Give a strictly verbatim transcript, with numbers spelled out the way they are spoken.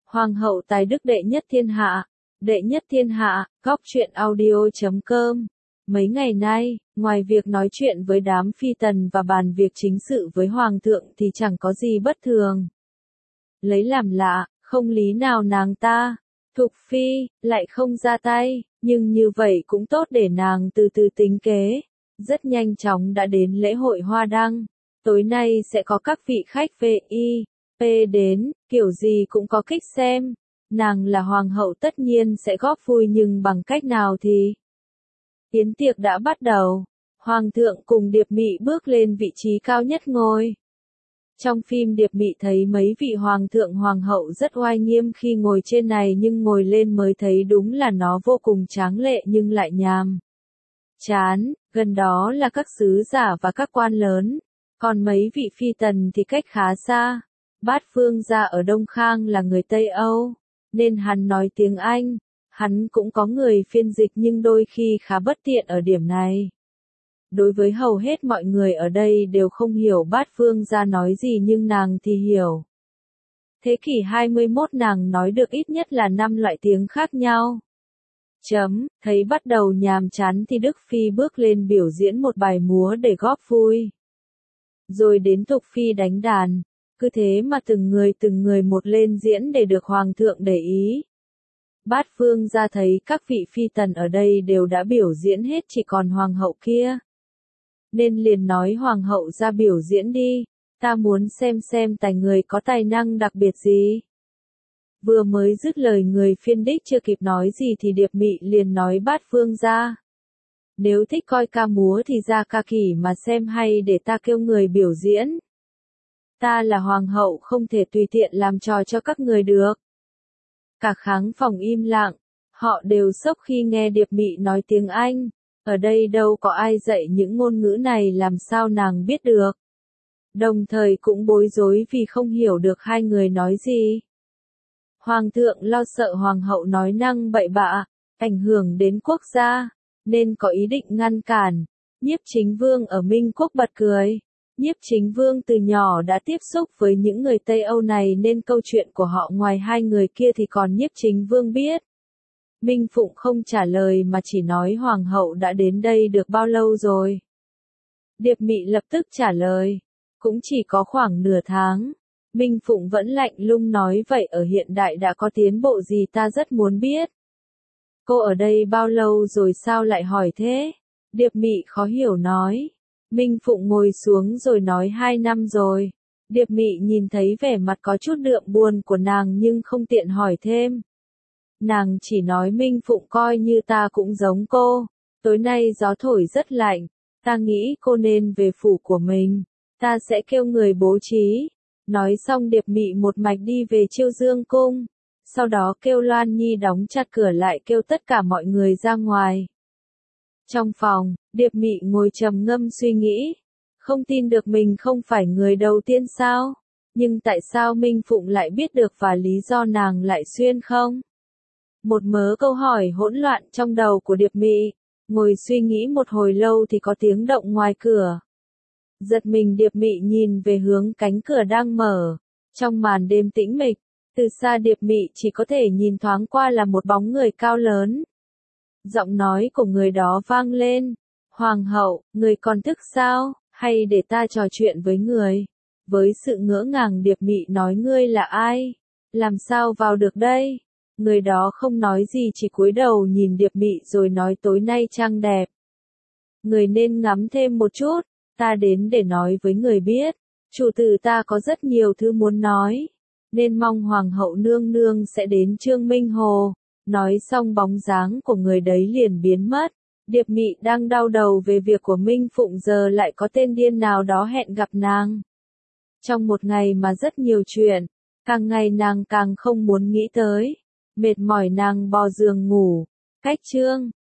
Hoàng hậu tài đức đệ nhất thiên hạ, đệ nhất thiên hạ, góc truyện audio chấm com. Mấy ngày nay, ngoài việc nói chuyện với đám phi tần và bàn việc chính sự với hoàng thượng thì chẳng có gì bất thường. Lấy làm lạ, không lý nào nàng ta, Thục Phi, lại không ra tay, nhưng như vậy cũng tốt để nàng từ từ tính kế. Rất nhanh chóng đã đến lễ hội hoa đăng, tối nay sẽ có các vị khách vê i pê đến, kiểu gì cũng có kích xem. Nàng là hoàng hậu tất nhiên sẽ góp vui nhưng bằng cách nào thì... Yến tiệc đã bắt đầu, hoàng thượng cùng Điệp Mị bước lên vị trí cao nhất ngôi. Trong phim Điệp Mị thấy mấy vị hoàng thượng hoàng hậu rất oai nghiêm khi ngồi trên này nhưng ngồi lên mới thấy đúng là nó vô cùng tráng lệ nhưng lại nhàm chán, gần đó là các sứ giả và các quan lớn, còn mấy vị phi tần thì cách khá xa. Bát Vương gia ở Đông Khang là người Tây Âu, nên hắn nói tiếng Anh, hắn cũng có người phiên dịch nhưng đôi khi khá bất tiện ở điểm này. Đối với hầu hết mọi người ở đây đều không hiểu Bát Vương gia nói gì nhưng nàng thì hiểu. Thế kỷ hai mươi mốt nàng nói được ít nhất là năm loại tiếng khác nhau. Chấm, thấy bắt đầu nhàm chán thì Đức Phi bước lên biểu diễn một bài múa để góp vui. Rồi đến Thục Phi đánh đàn, cứ thế mà từng người từng người một lên diễn để được hoàng thượng để ý. Bát Vương gia thấy các vị phi tần ở đây đều đã biểu diễn hết chỉ còn hoàng hậu kia. Nên liền nói hoàng hậu ra biểu diễn đi, ta muốn xem xem tài người có tài năng đặc biệt gì. Vừa mới dứt lời người phiên đích chưa kịp nói gì thì Điệp Mị liền nói Bát Vương gia. Nếu thích coi ca múa thì ra ca kỷ mà xem hay để ta kêu người biểu diễn. Ta là hoàng hậu không thể tùy tiện làm trò cho các người được. Cả kháng phòng im lặng, họ đều sốc khi nghe Điệp Mị nói tiếng Anh, ở đây đâu có ai dạy những ngôn ngữ này làm sao nàng biết được. Đồng thời cũng bối rối vì không hiểu được hai người nói gì. Hoàng thượng lo sợ hoàng hậu nói năng bậy bạ, ảnh hưởng đến quốc gia, nên có ý định ngăn cản. Nhiếp Chính Vương ở Minh Quốc bật cười. Nhiếp Chính Vương từ nhỏ đã tiếp xúc với những người Tây Âu này nên câu chuyện của họ ngoài hai người kia thì còn Nhiếp Chính Vương biết. Minh Phụng không trả lời mà chỉ nói hoàng hậu đã đến đây được bao lâu rồi. Điệp Mị lập tức trả lời, cũng chỉ có khoảng nửa tháng. Minh Phụng vẫn lạnh lùng nói vậy ở hiện đại đã có tiến bộ gì ta rất muốn biết. Cô ở đây bao lâu rồi sao lại hỏi thế? Điệp Mị khó hiểu nói. Minh Phụng ngồi xuống rồi nói hai năm rồi. Điệp Mị nhìn thấy vẻ mặt có chút đượm buồn của nàng nhưng không tiện hỏi thêm. Nàng chỉ nói Minh Phụng coi như ta cũng giống cô. Tối nay gió thổi rất lạnh. Ta nghĩ cô nên về phủ của mình. Ta sẽ kêu người bố trí. Nói xong Điệp Mị một mạch đi về Chiêu Dương cung. Sau đó kêu Loan Nhi đóng chặt cửa lại kêu tất cả mọi người ra ngoài. Trong phòng, Điệp Mị ngồi trầm ngâm suy nghĩ. Không tin được mình không phải người đầu tiên sao? Nhưng tại sao Minh Phụng lại biết được và lý do nàng lại xuyên không? Một mớ câu hỏi hỗn loạn trong đầu của Điệp Mị. Ngồi suy nghĩ một hồi lâu thì có tiếng động ngoài cửa. Giật mình Điệp Mị nhìn về hướng cánh cửa đang mở. Trong màn đêm tĩnh mịch, từ xa Điệp Mị chỉ có thể nhìn thoáng qua là một bóng người cao lớn. Giọng nói của người đó vang lên. Hoàng hậu, người còn thức sao, hay để ta trò chuyện với người? Với sự ngỡ ngàng Điệp Mị nói ngươi là ai? Làm sao vào được đây? Người đó không nói gì chỉ cúi đầu nhìn Điệp Mị rồi nói tối nay trăng đẹp. Người nên ngắm thêm một chút, ta đến để nói với người biết. Chủ tử ta có rất nhiều thứ muốn nói. Nên mong Hoàng hậu nương nương sẽ đến Trương Minh Hồ. Nói xong bóng dáng của người đấy liền biến mất. Điệp Mị đang đau đầu về việc của Minh Phụng giờ lại có tên điên nào đó hẹn gặp nàng. Trong một ngày mà rất nhiều chuyện, càng ngày nàng càng không muốn nghĩ tới. Mệt mỏi nàng bò giường ngủ. Cách chương